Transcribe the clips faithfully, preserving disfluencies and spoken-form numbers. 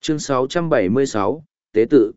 Chương sáu trăm bảy mươi sáu, Tế tự.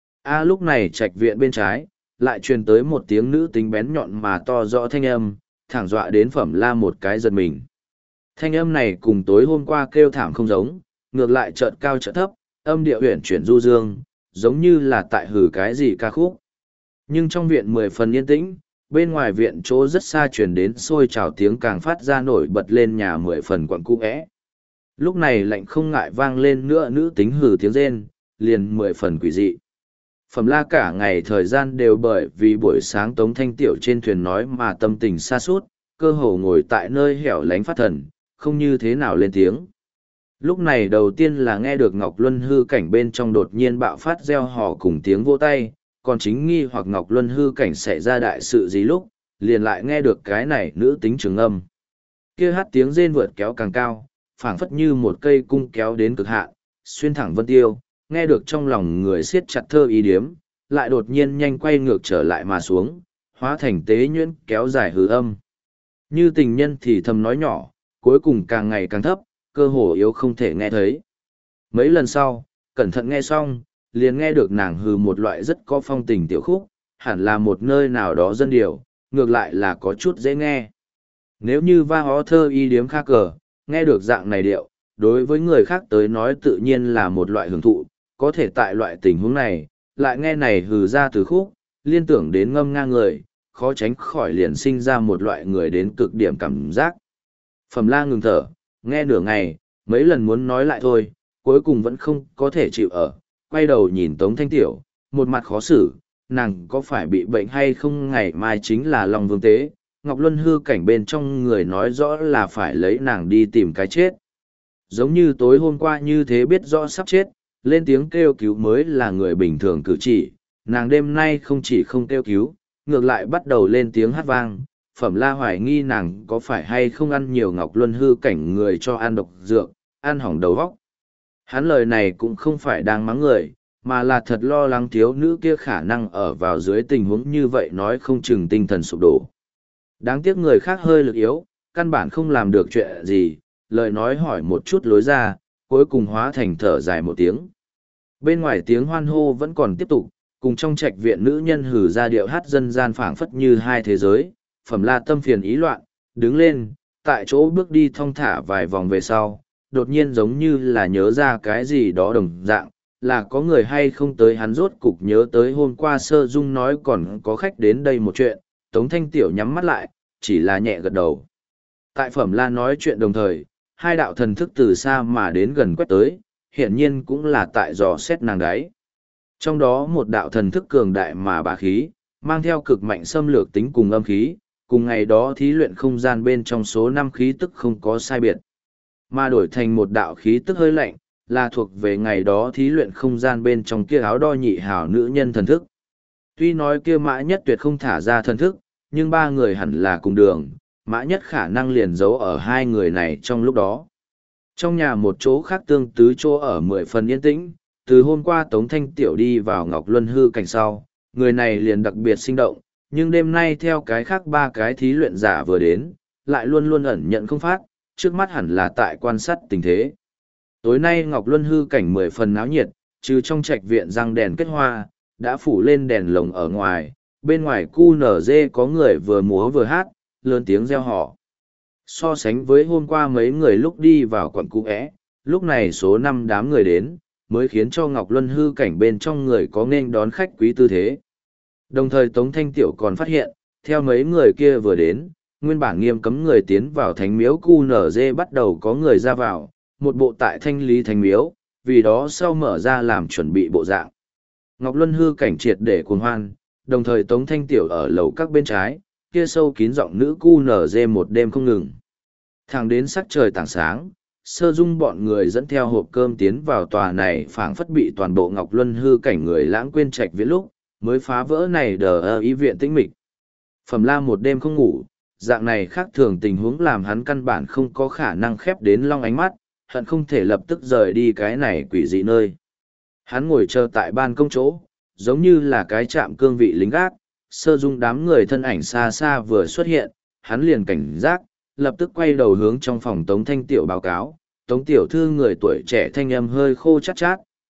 A lúc này trạch viện bên trái, lại truyền tới một tiếng nữ tính bén nhọn mà to rõ thanh âm, thẳng dọa đến Phẩm La một cái giật mình. Thanh âm này cùng tối hôm qua kêu thảm không giống, ngược lại chợt cao chợt thấp, âm điệu huyền chuyển du dương, giống như là tại hử cái gì ca khúc. Nhưng trong viện mười phần yên tĩnh, bên ngoài viện chỗ rất xa truyền đến xôi trào tiếng càng phát ra nổi bật lên nhà mười phần quặn cũ é. Lúc này lạnh không ngại vang lên nữa nữ tính hử tiếng rên, liền mười phần quỷ dị. Phẩm La cả ngày thời gian đều bởi vì buổi sáng Tống Thanh Tiểu trên thuyền nói mà tâm tình xa suốt, cơ hồ ngồi tại nơi hẻo lánh phát thần, không như thế nào lên tiếng. Lúc này đầu tiên là nghe được Ngọc Luân hư cảnh bên trong đột nhiên bạo phát reo hò cùng tiếng vỗ tay, còn chính nghi hoặc Ngọc Luân hư cảnh xảy ra đại sự gì lúc, liền lại nghe được cái này nữ tính trường âm. Kia hát tiếng rên vượt kéo càng cao, phảng phất như một cây cung kéo đến cực hạn, xuyên thẳng vân tiêu, nghe được trong lòng người siết chặt thơ ý điếm, lại đột nhiên nhanh quay ngược trở lại mà xuống, hóa thành tế nhuyễn kéo dài hư âm. Như tình nhân thì thầm nói nhỏ, cuối cùng càng ngày càng thấp, cơ hồ yếu không thể nghe thấy. Mấy lần sau, cẩn thận nghe xong, liền nghe được nàng hừ một loại rất có phong tình tiểu khúc, hẳn là một nơi nào đó dân điều, ngược lại là có chút dễ nghe. Nếu như va hó thơ y điếm khác cờ, nghe được dạng này điệu, đối với người khác tới nói tự nhiên là một loại hưởng thụ, có thể tại loại tình huống này, lại nghe này hừ ra từ khúc, liên tưởng đến ngâm nga người, khó tránh khỏi liền sinh ra một loại người đến cực điểm cảm giác. Phẩm La ngừng thở, nghe nửa ngày, mấy lần muốn nói lại thôi, cuối cùng vẫn không có thể chịu ở, quay đầu nhìn Tống Thanh Tiểu, một mặt khó xử, nàng có phải bị bệnh hay không ngày mai chính là Long Vương Tế, Ngọc Luân hư cảnh bên trong người nói rõ là phải lấy nàng đi tìm cái chết. Giống như tối hôm qua như thế biết rõ sắp chết, lên tiếng kêu cứu mới là người bình thường cử chỉ, nàng đêm nay không chỉ không kêu cứu, ngược lại bắt đầu lên tiếng hát vang. Phẩm La hoài nghi nàng có phải hay không ăn nhiều Ngọc Luân hư cảnh người cho ăn độc dược, ăn hỏng đầu óc. Hắn lời này cũng không phải đang mắng người, mà là thật lo lắng thiếu nữ kia khả năng ở vào dưới tình huống như vậy nói không chừng tinh thần sụp đổ. Đáng tiếc người khác hơi lực yếu, căn bản không làm được chuyện gì, lời nói hỏi một chút lối ra, cuối cùng hóa thành thở dài một tiếng. Bên ngoài tiếng hoan hô vẫn còn tiếp tục, cùng trong trạch viện nữ nhân hử ra điệu hát dân gian phảng phất như hai thế giới. Phẩm La tâm phiền ý loạn, đứng lên, tại chỗ bước đi thong thả vài vòng về sau, đột nhiên giống như là nhớ ra cái gì đó đồng dạng, là có người hay không tới hắn rốt cục nhớ tới hôm qua Sơ Dung nói còn có khách đến đây một chuyện, Tống Thanh Tiểu nhắm mắt lại, chỉ là nhẹ gật đầu. Tại Phẩm La nói chuyện đồng thời, hai đạo thần thức từ xa mà đến gần quét tới, hiển nhiên cũng là tại dò xét nàng đáy. Trong đó một đạo thần thức cường đại mà bá khí, mang theo cực mạnh xâm lược tính cùng âm khí, cùng ngày đó thí luyện không gian bên trong số năm khí tức không có sai biệt. Mà đổi thành một đạo khí tức hơi lạnh, là thuộc về ngày đó thí luyện không gian bên trong kia áo đo nhị hào nữ nhân thần thức. Tuy nói kia Mã Nhất Tuyệt không thả ra thần thức, nhưng ba người hẳn là cùng đường, Mã Nhất khả năng liền giấu ở hai người này trong lúc đó. Trong nhà một chỗ khác tương tứ chỗ ở mười phần yên tĩnh, từ hôm qua Tống Thanh Tiểu đi vào Ngọc Luân hư cảnh sau, người này liền đặc biệt sinh động, nhưng đêm nay theo cái khác ba cái thí luyện giả vừa đến, lại luôn luôn ẩn nhận không phát, trước mắt hẳn là tại quan sát tình thế. Tối nay Ngọc Luân hư cảnh mười phần náo nhiệt, trừ trong trạch viện răng đèn kết hoa, đã phủ lên đèn lồng ở ngoài, bên ngoài cu nở dê có người vừa múa vừa hát, lớn tiếng reo hò. So sánh với hôm qua mấy người lúc đi vào quận cũ é, lúc này số năm đám người đến, mới khiến cho Ngọc Luân hư cảnh bên trong người có nên đón khách quý tư thế. Đồng thời Tống Thanh Tiểu còn phát hiện, theo mấy người kia vừa đến, nguyên bản nghiêm cấm người tiến vào thánh miếu cu nở dê bắt đầu có người ra vào, một bộ tại thanh lý thánh miếu, vì đó sau mở ra làm chuẩn bị bộ dạng. Ngọc Luân hư cảnh triệt để cuồng hoan, đồng thời Tống Thanh Tiểu ở lầu các bên trái, kia sâu kín giọng nữ cu nở dê một đêm không ngừng. Thẳng đến sắc trời tảng sáng, Sơ Dung bọn người dẫn theo hộp cơm tiến vào tòa này phảng phất bị toàn bộ Ngọc Luân hư cảnh người lãng quên trạch viễn lúc, mới phá vỡ này đờ ơ ý viện tĩnh mịch. Phẩm La một đêm không ngủ, dạng này khác thường tình huống làm hắn căn bản không có khả năng khép đến long ánh mắt, hận không thể lập tức rời đi cái này quỷ dị nơi. Hắn ngồi chờ tại ban công chỗ, giống như là cái chạm cương vị lính gác, Sơ Dung đám người thân ảnh xa xa vừa xuất hiện, hắn liền cảnh giác, lập tức quay đầu hướng trong phòng Tống Thanh Tiểu báo cáo. Tống Tiểu thư người tuổi trẻ thanh âm hơi khô chát chát,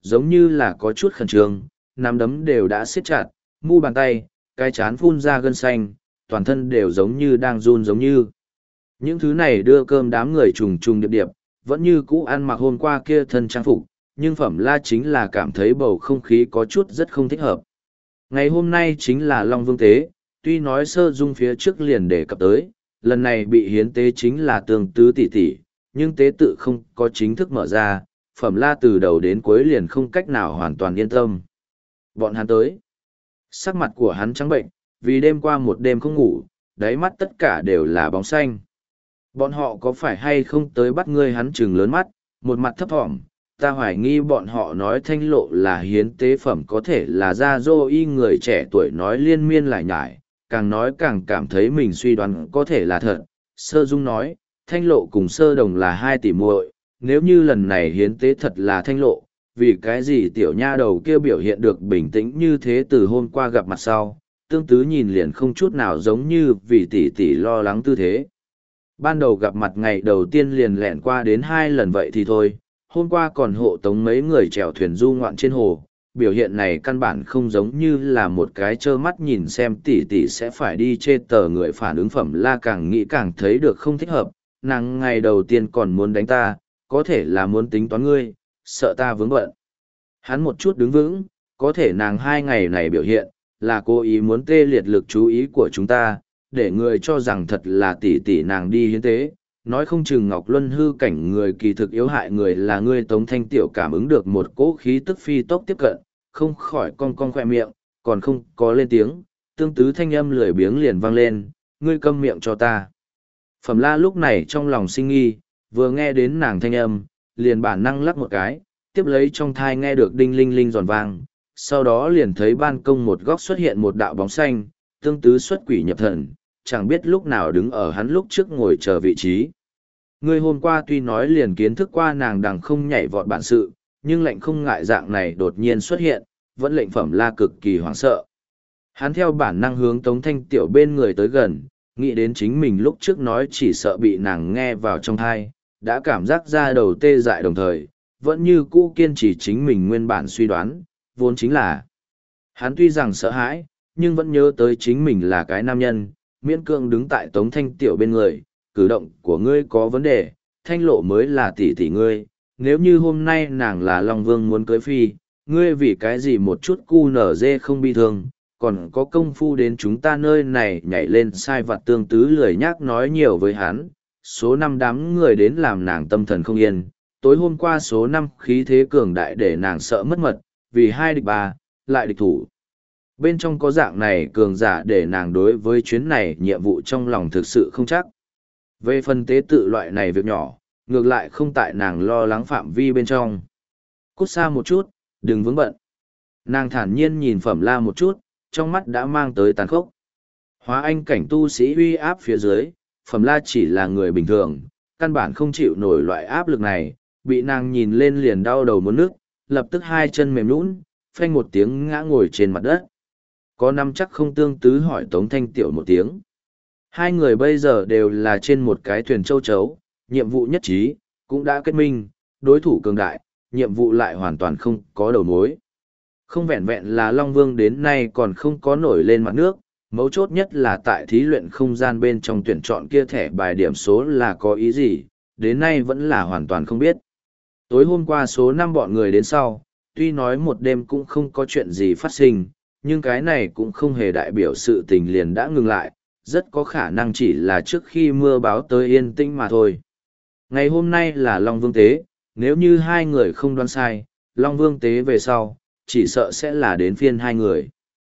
giống như là có chút khẩn trương, nắm đấm đều đã siết chặt, mu bàn tay, cái chán phun ra gân xanh, toàn thân đều giống như đang run giống như. Những thứ này đưa cơm đám người trùng trùng điệp điệp, vẫn như cũ ăn mặc hôm qua kia thân trang phục, nhưng Phẩm La chính là cảm thấy bầu không khí có chút rất không thích hợp. Ngày hôm nay chính là Long Vương Tế, tuy nói sơ dung phía trước liền đề cập tới, lần này bị hiến tế chính là Tương Tứ tỷ tỷ, nhưng tế tự không có chính thức mở ra, Phẩm La từ đầu đến cuối liền không cách nào hoàn toàn yên tâm. Bọn hắn tới. Sắc mặt của hắn trắng bệnh, vì đêm qua một đêm không ngủ, đáy mắt tất cả đều là bóng xanh. Bọn họ có phải hay không tới bắt ngươi? Hắn trừng lớn mắt, một mặt thấp thỏm. Ta hoài nghi bọn họ nói Thanh Lộ là hiến tế phẩm, có thể là ra dô y người trẻ tuổi nói liên miên lại nhải, càng nói càng cảm thấy mình suy đoán có thể là thật. Sơ Dung nói, Thanh Lộ cùng Sơ Đồng là hai tỷ muội, nếu như lần này hiến tế thật là Thanh Lộ, vì cái gì tiểu nha đầu kia biểu hiện được bình tĩnh như thế từ hôm qua gặp mặt sau, Tương Tứ nhìn liền không chút nào giống như vì tỷ tỷ lo lắng tư thế. Ban đầu gặp mặt ngày đầu tiên liền lẹn qua đến hai lần vậy thì thôi, hôm qua còn hộ tống mấy người chèo thuyền du ngoạn trên hồ, biểu hiện này căn bản không giống như là một cái trơ mắt nhìn xem tỷ tỷ sẽ phải đi chê tờ người. Phản ứng Phẩm La càng nghĩ càng thấy được không thích hợp, nàng ngày đầu tiên còn muốn đánh ta, có thể là muốn tính toán ngươi, sợ ta vướng bận. Hắn một chút đứng vững, có thể nàng hai ngày này biểu hiện, là cố ý muốn tê liệt lực chú ý của chúng ta, để người cho rằng thật là tỷ tỷ nàng đi hiến tế. Nói không chừng Ngọc Luân hư cảnh người kỳ thực yếu hại người là ngươi. Tống Thanh Tiểu cảm ứng được một cỗ khí tức phi tốc tiếp cận, không khỏi cong cong khoe miệng, còn không có lên tiếng, Tương Tứ thanh âm lười biếng liền vang lên, ngươi câm miệng cho ta. Phẩm La lúc này trong lòng sinh nghi, vừa nghe đến nàng thanh âm, liền bản năng lắc một cái, tiếp lấy trong thai nghe được đinh linh linh giòn vang, sau đó liền thấy ban công một góc xuất hiện một đạo bóng xanh, Tương Tứ xuất quỷ nhập thần, chẳng biết lúc nào đứng ở hắn lúc trước ngồi chờ vị trí. Ngươi hôm qua tuy nói liền kiến thức qua nàng đằng không nhảy vọt bản sự, nhưng lệnh không ngại dạng này đột nhiên xuất hiện, vẫn lệnh Phẩm La cực kỳ hoảng sợ. Hắn theo bản năng hướng Tống Thanh Tiểu bên người tới gần, nghĩ đến chính mình lúc trước nói chỉ sợ bị nàng nghe vào trong thai, đã cảm giác ra đầu tê dại, đồng thời, vẫn như cũ kiên trì chính mình nguyên bản suy đoán, vốn chính là. Hắn tuy rằng sợ hãi, nhưng vẫn nhớ tới chính mình là cái nam nhân, miễn cương đứng tại Tống Thanh Tiểu bên người, cử động của ngươi có vấn đề, Thanh Lộ mới là tỷ tỷ ngươi, nếu như hôm nay nàng là Long Vương muốn cưới phi, ngươi vì cái gì một chút cu nở dê không bi thương, còn có công phu đến chúng ta nơi này nhảy lên sai vặt. Tương Tứ lười nhác nói nhiều với hắn, số năm đám người đến làm nàng tâm thần không yên, tối hôm qua số năm khí thế cường đại để nàng sợ mất mật, vì hai địch ba, lại địch thủ. Bên trong có dạng này cường giả để nàng đối với chuyến này nhiệm vụ trong lòng thực sự không chắc. Về phần tế tự loại này việc nhỏ, ngược lại không tại nàng lo lắng phạm vi bên trong. Cút xa một chút, đừng vướng bận. Nàng thản nhiên nhìn Phẩm La một chút, trong mắt đã mang tới tàn khốc. Hóa anh cảnh tu sĩ uy áp phía dưới, Phẩm La chỉ là người bình thường, căn bản không chịu nổi loại áp lực này, bị nàng nhìn lên liền đau đầu muốn nước, lập tức hai chân mềm nhũn, phanh một tiếng ngã ngồi trên mặt đất. Có năm chắc không? Tương Tứ hỏi Tống Thanh Tiểu một tiếng. Hai người bây giờ đều là trên một cái thuyền châu chấu, nhiệm vụ nhất trí, cũng đã kết minh, đối thủ cường đại, nhiệm vụ lại hoàn toàn không có đầu mối. Không vẹn vẹn là Long Vương đến nay còn không có nổi lên mặt nước, mấu chốt nhất là tại thí luyện không gian bên trong tuyển chọn kia thẻ bài điểm số là có ý gì, đến nay vẫn là hoàn toàn không biết. Tối hôm qua số năm bọn người đến sau, tuy nói một đêm cũng không có chuyện gì phát sinh, nhưng cái này cũng không hề đại biểu sự tình liền đã ngừng lại, rất có khả năng chỉ là trước khi mưa báo tới yên tĩnh mà thôi. Ngày hôm nay là Long Vương Tế, nếu như hai người không đoán sai, Long Vương Tế về sau, chỉ sợ sẽ là đến phiên hai người.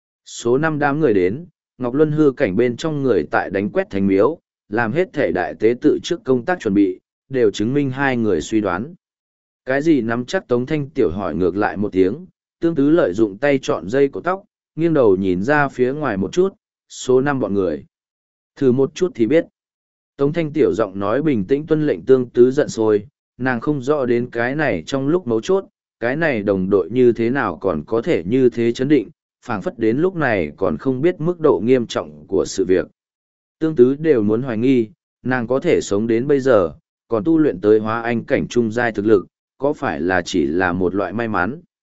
Số năm đám người đến, Ngọc Luân hư cảnh bên trong người tại đánh quét thành miếu, làm hết thể đại tế tự trước công tác chuẩn bị, đều chứng minh hai người suy đoán. Cái gì nắm chắc? Tống Thanh Tiểu hỏi ngược lại một tiếng, Tương Tứ lợi dụng tay chọn dây cổ tóc, nghiêng đầu nhìn ra phía ngoài một chút, số năm bọn người. Thử một chút thì biết. Tống Thanh Tiểu giọng nói bình tĩnh tuân lệnh. Tương Tứ giận sôi, nàng không rõ đến cái này trong lúc mấu chốt, cái này đồng đội như thế nào còn có thể như thế chấn định, phảng phất đến lúc này còn không biết mức độ nghiêm trọng của sự việc. Tương Tứ đều muốn hoài nghi, nàng có thể sống đến bây giờ, còn tu luyện tới hóa anh cảnh trung giai thực lực, có phải là chỉ là một loại may mắn.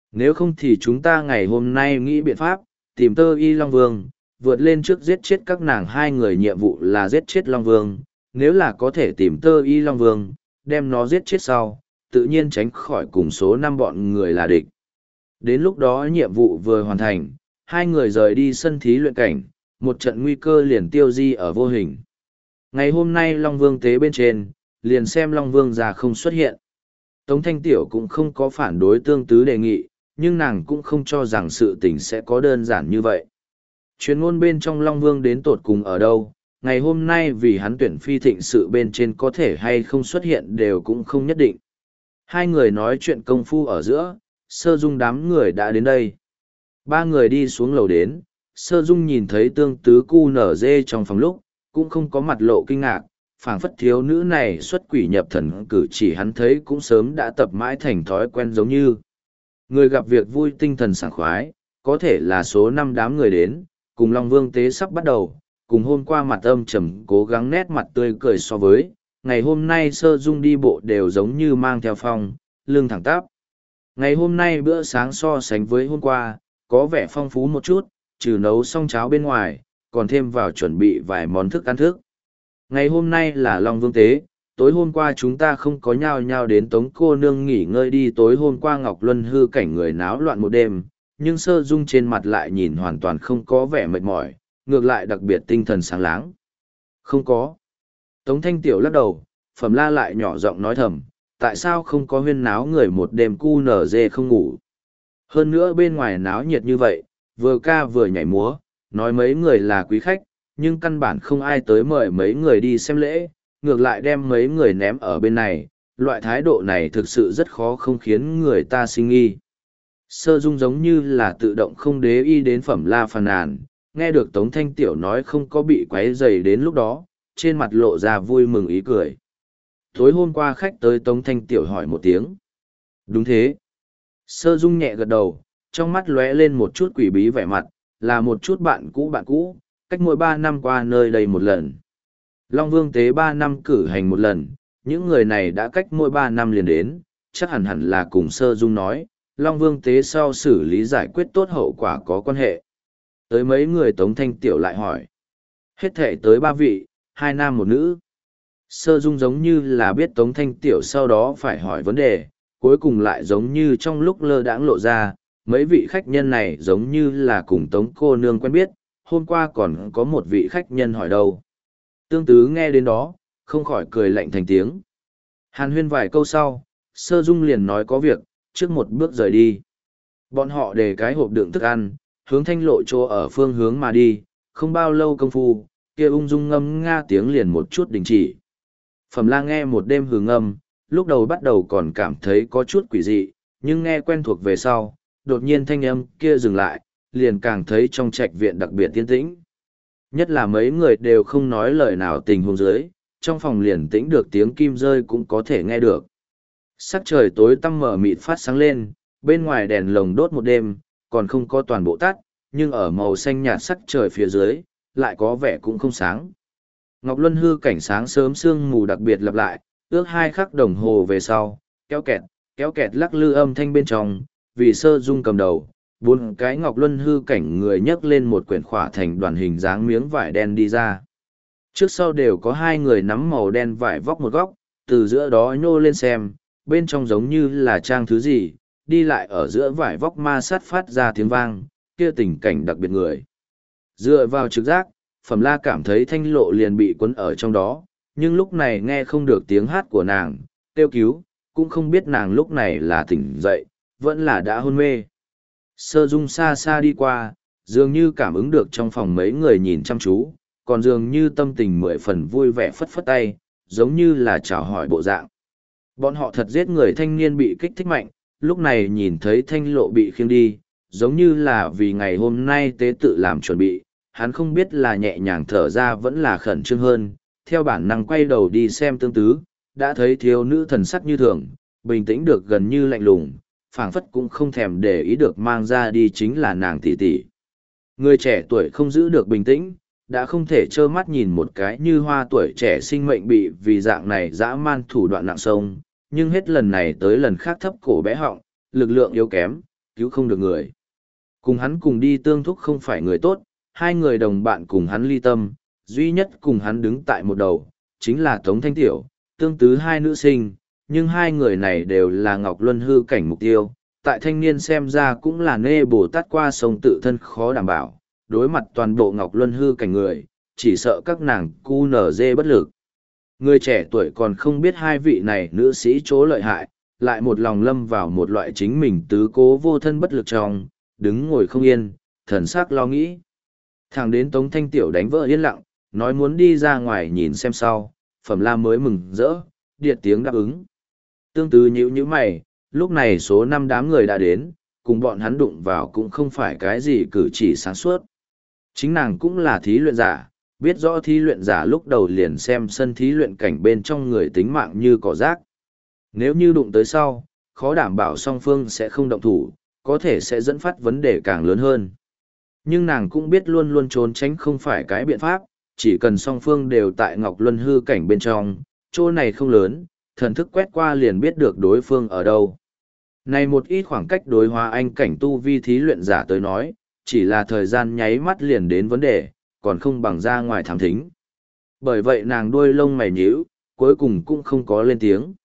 Nếu không thì chúng ta ngày hôm nay nghĩ biện pháp, tìm Tơ Y Long Vương, vượt lên trước giết chết các nàng hai người. Nhiệm vụ là giết chết Long Vương, nếu là có thể tìm Tơ Y Long Vương, đem nó giết chết sau, tự nhiên tránh khỏi cùng số năm bọn người là địch. Đến lúc đó nhiệm vụ vừa hoàn thành, hai người rời đi sân thí luyện cảnh, một trận nguy cơ liền tiêu di ở vô hình. Ngày hôm nay Long Vương tế bên trên, liền xem Long Vương già không xuất hiện. Tống Thanh Tiểu cũng không có phản đối Tương Tứ đề nghị, nhưng nàng cũng không cho rằng sự tình sẽ có đơn giản như vậy. Chuyên ngôn bên trong Long Vương đến tột cùng ở đâu, ngày hôm nay vì hắn tuyển phi thịnh sự bên trên có thể hay không xuất hiện đều cũng không nhất định. Hai người nói chuyện công phu ở giữa, Sơ Dung đám người đã đến đây. Ba người đi xuống lầu đến, Sơ Dung nhìn thấy Tương Tứ cu nở dê trong phòng lúc, cũng không có mặt lộ kinh ngạc, phảng phất thiếu nữ này xuất quỷ nhập thần cử chỉ hắn thấy cũng sớm đã tập mãi thành thói quen giống như. Người gặp việc vui tinh thần sảng khoái, có thể là số năm đám người đến, cùng Long Vương tế sắp bắt đầu, cùng hôm qua mặt âm trầm cố gắng nét mặt tươi cười so với, ngày hôm nay Sơ Dung đi bộ đều giống như mang theo phong, lưng thẳng tắp. Ngày hôm nay bữa sáng so sánh với hôm qua, có vẻ phong phú một chút, trừ nấu xong cháo bên ngoài, còn thêm vào chuẩn bị vài món thức ăn thức. Ngày hôm nay là Long Vương tế, tối hôm qua chúng ta không có nhao nhao đến Tống cô nương nghỉ ngơi đi. Tối hôm qua Ngọc Luân hư cảnh người náo loạn một đêm, nhưng Sơ Dung trên mặt lại nhìn hoàn toàn không có vẻ mệt mỏi, ngược lại đặc biệt tinh thần sáng láng. Không có. Tống Thanh Tiểu lắc đầu, Phẩm La lại nhỏ giọng nói thầm, tại sao không có huyên náo người một đêm cu nở dê không ngủ. Hơn nữa bên ngoài náo nhiệt như vậy, vừa ca vừa nhảy múa, nói mấy người là quý khách, nhưng căn bản không ai tới mời mấy người đi xem lễ, ngược lại đem mấy người ném ở bên này, loại thái độ này thực sự rất khó không khiến người ta sinh nghi. Sơ Dung giống như là tự động không đế y đến Phẩm La phàn nàn, nghe được Tống Thanh Tiểu nói không có bị quấy rầy đến lúc đó, trên mặt lộ ra vui mừng ý cười. Tối hôm qua khách tới Tống Thanh Tiểu hỏi một tiếng. Đúng thế. Sơ Dung nhẹ gật đầu, trong mắt lóe lên một chút quỷ bí vẻ mặt, là một chút bạn cũ bạn cũ, cách mỗi ba năm qua nơi đây một lần. Long Vương tế ba năm cử hành một lần, những người này đã cách mỗi ba năm liền đến, chắc hẳn hẳn là cùng Sơ Dung nói, Long Vương tế sau xử lý giải quyết tốt hậu quả có quan hệ. Tới mấy người Tống Thanh Tiểu lại hỏi. Hết thể tới ba vị, hai nam một nữ. Sơ Dung giống như là biết Tống Thanh Tiểu sau đó phải hỏi vấn đề, cuối cùng lại giống như trong lúc lơ đãng lộ ra, mấy vị khách nhân này giống như là cùng Tống cô nương quen biết, hôm qua còn có một vị khách nhân hỏi đâu. Tương Tứ nghe đến đó, không khỏi cười lạnh thành tiếng. Hàn huyên vài câu sau, Sơ Dung liền nói có việc, trước một bước rời đi. Bọn họ để cái hộp đựng thức ăn, hướng thanh lộ chỗ ở phương hướng mà đi, không bao lâu công phu, kia ung dung ngâm nga tiếng liền một chút đình chỉ. Phẩm La nghe một đêm hừ ngâm, lúc đầu bắt đầu còn cảm thấy có chút quỷ dị, nhưng nghe quen thuộc về sau, đột nhiên thanh âm kia dừng lại, liền càng thấy trong trạch viện đặc biệt yên tĩnh. Nhất là mấy người đều không nói lời nào tình huống dưới, trong phòng liền tĩnh được tiếng kim rơi cũng có thể nghe được. Sắc trời tối tăm mở mịt phát sáng lên, bên ngoài đèn lồng đốt một đêm, còn không có toàn bộ tắt, nhưng ở màu xanh nhạt sắc trời phía dưới, lại có vẻ cũng không sáng. Ngọc Luân hư cảnh sáng sớm sương mù đặc biệt lặp lại, ước hai khắc đồng hồ về sau, kéo kẹt, kéo kẹt lắc lư âm thanh bên trong, vì Sơ Dung cầm đầu, bốn cái Ngọc Luân hư cảnh người nhấc lên một quyển khỏa thành đoàn hình dáng miếng vải đen đi ra. Trước sau đều có hai người nắm màu đen vải vóc một góc, từ giữa đó nhô lên xem, bên trong giống như là trang thứ gì, đi lại ở giữa vải vóc ma sát phát ra tiếng vang, kia tình cảnh đặc biệt người. Dựa vào trực giác, Phẩm La cảm thấy thanh lộ liền bị cuốn ở trong đó, nhưng lúc này nghe không được tiếng hát của nàng, kêu cứu, cũng không biết nàng lúc này là tỉnh dậy, vẫn là đã hôn mê. Sơ Dung xa xa đi qua, dường như cảm ứng được trong phòng mấy người nhìn chăm chú, còn dường như tâm tình mười phần vui vẻ phất phất tay, giống như là chào hỏi bộ dạng. Bọn họ thật giết người thanh niên bị kích thích mạnh, lúc này nhìn thấy thanh lộ bị khiêng đi, giống như là vì ngày hôm nay tế tự làm chuẩn bị, hắn không biết là nhẹ nhàng thở ra vẫn là khẩn trương hơn, theo bản năng quay đầu đi xem Tương Tứ, đã thấy thiếu nữ thần sắc như thường, bình tĩnh được gần như lạnh lùng, phảng phất cũng không thèm để ý được mang ra đi chính là nàng tỷ tỷ. Người trẻ tuổi không giữ được bình tĩnh, đã không thể trơ mắt nhìn một cái như hoa tuổi trẻ sinh mệnh bị vì dạng này dã man thủ đoạn nặng sông, nhưng hết lần này tới lần khác thấp cổ bé họng, lực lượng yếu kém, cứu không được người. Cùng hắn cùng đi Tương Thúc không phải người tốt, hai người đồng bạn cùng hắn ly tâm, duy nhất cùng hắn đứng tại một đầu, chính là Tống Thanh Tiểu, Tương Tứ hai nữ sinh, nhưng hai người này đều là Ngọc Luân hư cảnh mục tiêu, tại thanh niên xem ra cũng là nê Bồ Tát qua sông tự thân khó đảm bảo, đối mặt toàn bộ Ngọc Luân hư cảnh người, chỉ sợ các nàng cu nở dê bất lực. Người trẻ tuổi còn không biết hai vị này nữ sĩ chỗ lợi hại, lại một lòng lâm vào một loại chính mình tứ cố vô thân bất lực trong, đứng ngồi không yên, thần sắc lo nghĩ. Thẳng đến Tống Thanh Tiểu đánh vỡ yên lặng, nói muốn đi ra ngoài nhìn xem sau, Phẩm La mới mừng rỡ, điện tiếng đáp ứng. Tương Tứ nhíu nhíu mày, lúc này số năm đám người đã đến, cùng bọn hắn đụng vào cũng không phải cái gì cử chỉ sáng suốt. Chính nàng cũng là thí luyện giả, biết rõ thí luyện giả lúc đầu liền xem sân thí luyện cảnh bên trong người tính mạng như cỏ rác. Nếu như đụng tới sau, khó đảm bảo song phương sẽ không động thủ, có thể sẽ dẫn phát vấn đề càng lớn hơn. Nhưng nàng cũng biết luôn luôn trốn tránh không phải cái biện pháp, chỉ cần song phương đều tại Ngọc Luân hư cảnh bên trong, chỗ này không lớn, thần thức quét qua liền biết được đối phương ở đâu. Này một ít khoảng cách đối hóa anh cảnh tu vi thí luyện giả tới nói, chỉ là thời gian nháy mắt liền đến vấn đề, còn không bằng ra ngoài thám thính. Bởi vậy nàng đuôi lông mày nhíu, cuối cùng cũng không có lên tiếng.